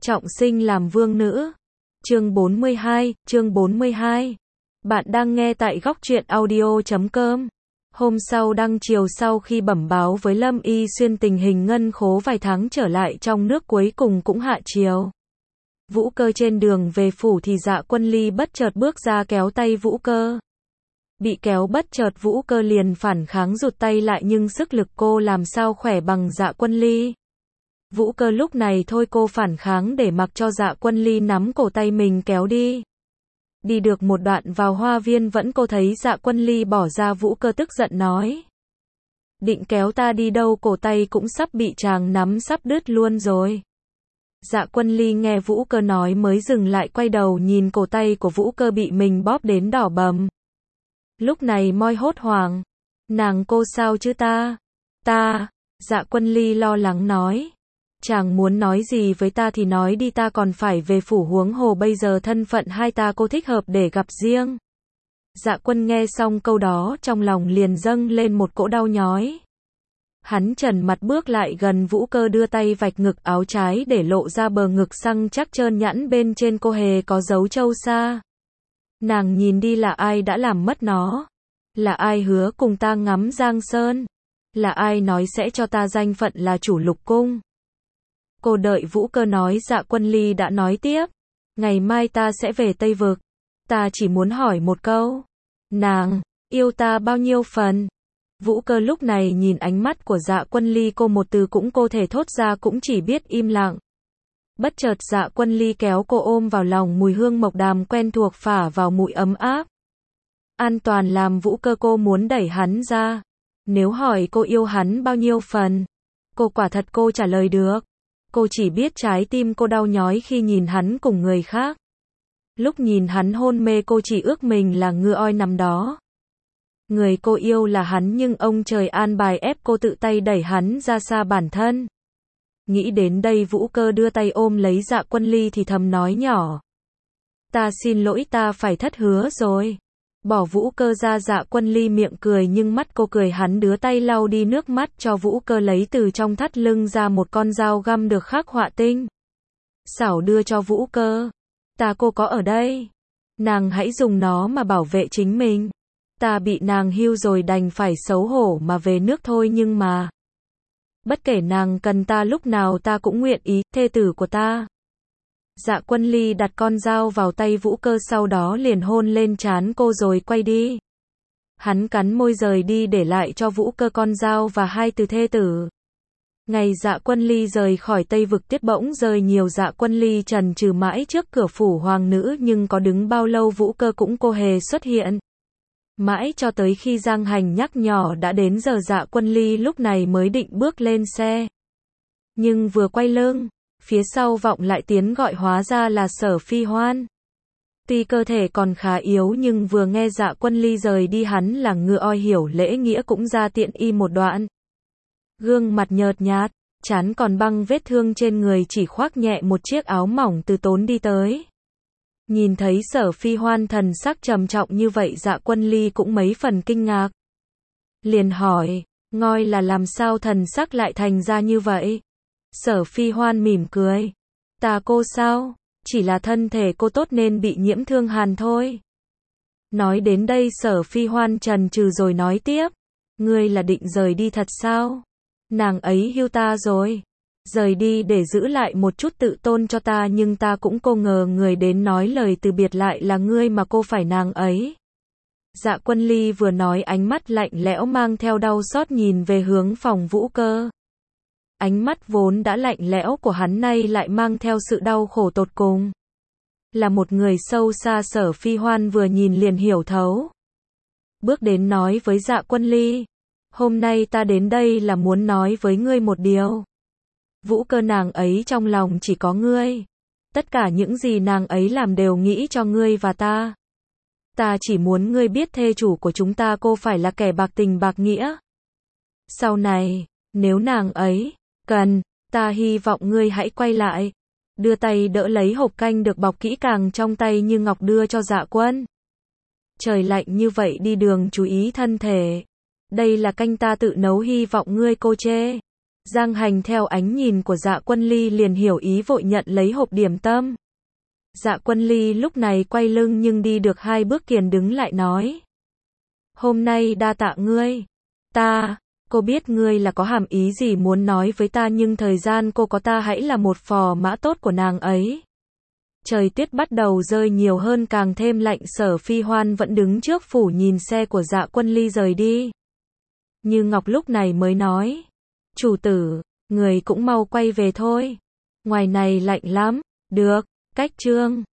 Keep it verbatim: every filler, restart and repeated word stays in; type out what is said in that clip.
Trọng sinh làm vương nữ. Chương bốn mươi hai, chương bốn mươi hai. Bạn đang nghe tại góc truyện audio chấm com. Hôm sau đăng chiều sau khi bẩm báo với Lâm Y Xuyên tình hình ngân khố vài tháng trở lại trong nước cuối cùng cũng hạ chiều. Vũ Cơ trên đường về phủ thì Dạ Quân Ly bất chợt bước ra kéo tay Vũ Cơ. Bị kéo bất chợt Vũ Cơ liền phản kháng rụt tay lại nhưng sức lực cô làm sao khỏe bằng Dạ Quân Ly. Vũ Cơ lúc này thôi cô phản kháng để mặc cho Dạ Quân Ly nắm cổ tay mình kéo đi. Đi được một đoạn vào hoa viên vẫn cô thấy Dạ Quân Ly bỏ ra Vũ Cơ tức giận nói. Định kéo ta đi đâu, cổ tay cũng sắp bị chàng nắm sắp đứt luôn rồi. Dạ Quân Ly nghe Vũ Cơ nói mới dừng lại quay đầu nhìn cổ tay của Vũ Cơ bị mình bóp đến đỏ bầm. Lúc này moi hốt hoảng. Nàng cô sao chứ ta? Ta, Dạ Quân Ly lo lắng nói. Chàng muốn nói gì với ta thì nói đi, ta còn phải về phủ, huống hồ bây giờ thân phận hai ta cô thích hợp để gặp riêng. Dạ Quân nghe xong câu đó trong lòng liền dâng lên một cỗ đau nhói. Hắn trần mặt bước lại gần Vũ Cơ đưa tay vạch ngực áo trái để lộ ra bờ ngực săn chắc trơn nhẵn bên trên cô hề có dấu châu sa. Nàng nhìn đi, là ai đã làm mất nó? Là ai hứa cùng ta ngắm Giang Sơn? Là ai nói sẽ cho ta danh phận là chủ Lục Cung? Cô đợi Vũ Cơ nói, Dạ Quân Ly đã nói tiếp. Ngày mai ta sẽ về Tây Vực. Ta chỉ muốn hỏi một câu. Nàng, yêu ta bao nhiêu phần? Vũ Cơ lúc này nhìn ánh mắt của Dạ Quân Ly, cô một từ cũng cô thể thốt ra cũng chỉ biết im lặng. Bất chợt Dạ Quân Ly kéo cô ôm vào lòng, mùi hương mộc đàm quen thuộc phả vào mũi ấm áp. An toàn làm Vũ Cơ cô muốn đẩy hắn ra. Nếu hỏi cô yêu hắn bao nhiêu phần, cô quả thật cô trả lời được. Cô chỉ biết trái tim cô đau nhói khi nhìn hắn cùng người khác. Lúc nhìn hắn hôn mê cô chỉ ước mình là ngựa oi nằm đó. Người cô yêu là hắn nhưng ông trời an bài ép cô tự tay đẩy hắn ra xa bản thân. Nghĩ đến đây Vũ Cơ đưa tay ôm lấy Dạ Quân Ly thì thầm nói nhỏ. Ta xin lỗi, ta phải thất hứa rồi. Bỏ Vũ Cơ ra, Dạ Quân Ly miệng cười nhưng mắt cô cười. Hắn đưa tay lau đi nước mắt cho Vũ Cơ, lấy từ trong thắt lưng ra một con dao găm được khắc họa tinh xảo đưa cho Vũ Cơ. Ta cô có ở đây. Nàng hãy dùng nó mà bảo vệ chính mình. Ta bị nàng hưu rồi đành phải xấu hổ mà về nước thôi, nhưng mà bất kể nàng cần ta lúc nào ta cũng nguyện ý, thê tử của ta. Dạ Quân Ly đặt con dao vào tay Vũ Cơ, sau đó liền hôn lên trán cô rồi quay đi. Hắn cắn môi rời đi để lại cho Vũ Cơ con dao và hai từ thê tử. Ngày Dạ Quân Ly rời khỏi Tây Vực tiết bỗng rơi nhiều. Dạ Quân Ly trần trừ mãi trước cửa phủ hoàng nữ nhưng có đứng bao lâu Vũ Cơ cũng cô hề xuất hiện. Mãi cho tới khi Giang Hành nhắc nhỏ đã đến giờ, Dạ Quân Ly lúc này mới định bước lên xe. Nhưng vừa quay lưng, phía sau vọng lại tiếng gọi, hóa ra là Sở Phi Hoan. Tuy cơ thể còn khá yếu nhưng vừa nghe Dạ Quân Ly rời đi, hắn là ngựa oi hiểu lễ nghĩa cũng ra tiện y một đoạn. Gương mặt nhợt nhạt, trán còn băng vết thương trên người, chỉ khoác nhẹ một chiếc áo mỏng từ tốn đi tới. Nhìn thấy Sở Phi Hoan thần sắc trầm trọng như vậy, Dạ Quân Ly cũng mấy phần kinh ngạc. Liền hỏi, ngoi là làm sao thần sắc lại thành ra như vậy? Sở Phi Hoan mỉm cười. Ta cô sao? Chỉ là thân thể cô tốt nên bị nhiễm thương hàn thôi. Nói đến đây Sở Phi Hoan trần trừ rồi nói tiếp. Ngươi là định rời đi thật sao? Nàng ấy hưu ta rồi. Rời đi để giữ lại một chút tự tôn cho ta, nhưng ta cũng cô ngờ người đến nói lời từ biệt lại là ngươi mà cô phải nàng ấy. Dạ Quân Ly vừa nói ánh mắt lạnh lẽo mang theo đau xót nhìn về hướng phòng Vũ Cơ. Ánh mắt vốn đã lạnh lẽo của hắn nay lại mang theo sự đau khổ tột cùng. Là một người sâu xa, Sở Phi Hoan vừa nhìn liền hiểu thấu. Bước đến nói với Dạ Quân Ly. Hôm nay ta đến đây là muốn nói với ngươi một điều. Vũ Cơ nàng ấy trong lòng chỉ có ngươi. Tất cả những gì nàng ấy làm đều nghĩ cho ngươi và ta. Ta chỉ muốn ngươi biết thê chủ của chúng ta cô phải là kẻ bạc tình bạc nghĩa. Sau này, nếu nàng ấy cần, ta hy vọng ngươi hãy quay lại. Đưa tay đỡ lấy hộp canh được bọc kỹ càng trong tay như ngọc đưa cho Dạ Quân. Trời lạnh như vậy đi đường chú ý thân thể. Đây là canh ta tự nấu, hy vọng ngươi cô chê Giang Hành theo ánh nhìn của Dạ Quân Ly liền hiểu ý vội nhận lấy hộp điểm tâm. Dạ Quân Ly lúc này quay lưng nhưng đi được hai bước liền đứng lại nói. Hôm nay đa tạ ngươi. Ta, cô biết ngươi là có hàm ý gì muốn nói với ta nhưng thời gian cô có ta hãy là một phò mã tốt của nàng ấy. Trời tuyết bắt đầu rơi nhiều hơn càng thêm lạnh Sở Phi Hoan vẫn đứng trước phủ nhìn xe của Dạ Quân Ly rời đi. Như Ngọc lúc này mới nói. Chủ tử, người cũng mau quay về thôi. Ngoài này lạnh lắm. Được, cách trương.